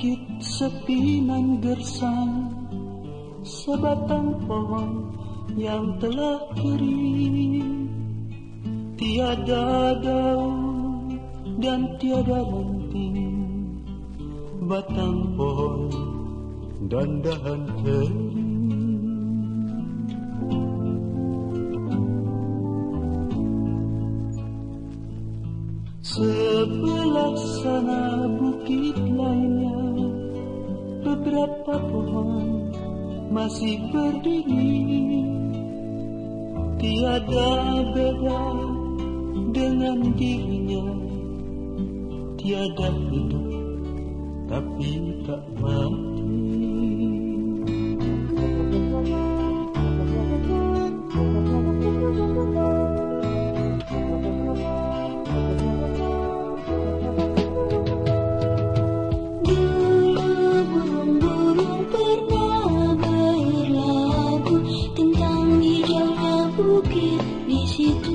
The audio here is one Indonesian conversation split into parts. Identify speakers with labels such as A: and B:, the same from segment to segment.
A: bukit sepi nan gersang, sebatang pohon yang telah kering, tiada daun dan tiada ranting, batang pohon dan dahan kering. Sebelah sana bukit lainnya, beberapa pohon masih berdiri, tiada beda dengan dirinya, tiada hidup tapi tak mati.
B: Bukit di situ,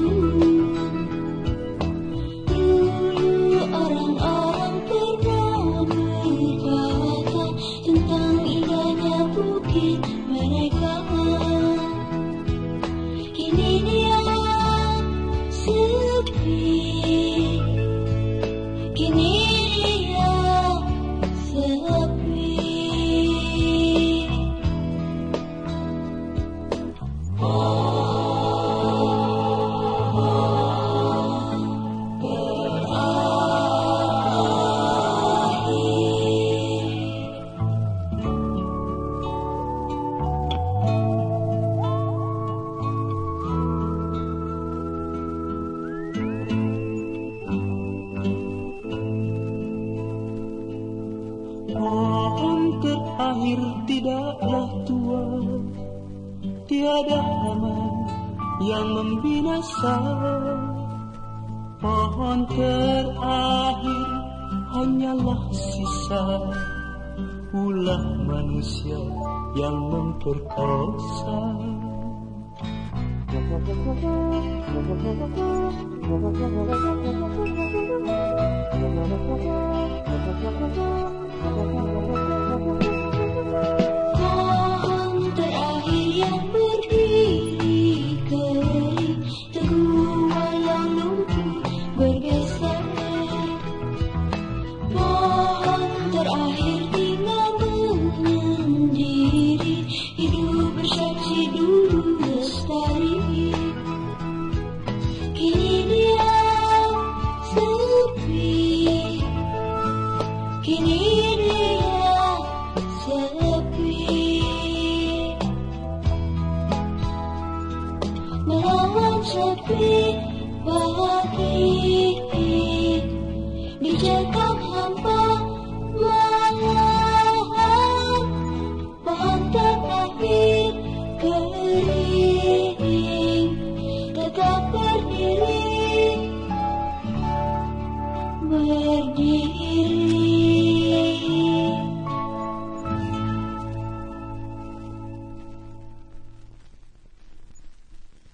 B: dulu orang-orang pernah berkata tentang indahnya bukit mereka. Kini dia sepi, kini dia sepi.
A: Pohon terakhir tidaklah tua, tiada hama yang membinasa. Pohon terakhir hanyalah sisa ulah manusia yang memperkosa.
B: Pohon terakhir yang berdiri kering, teguh walau lumpuh bergeser. Pohon terakhir tinggal menyendiri, hidup bersaksi dulu lestari. Kini dia sepi, kini dia sepi. Melawan sepi bagi di Jakarta.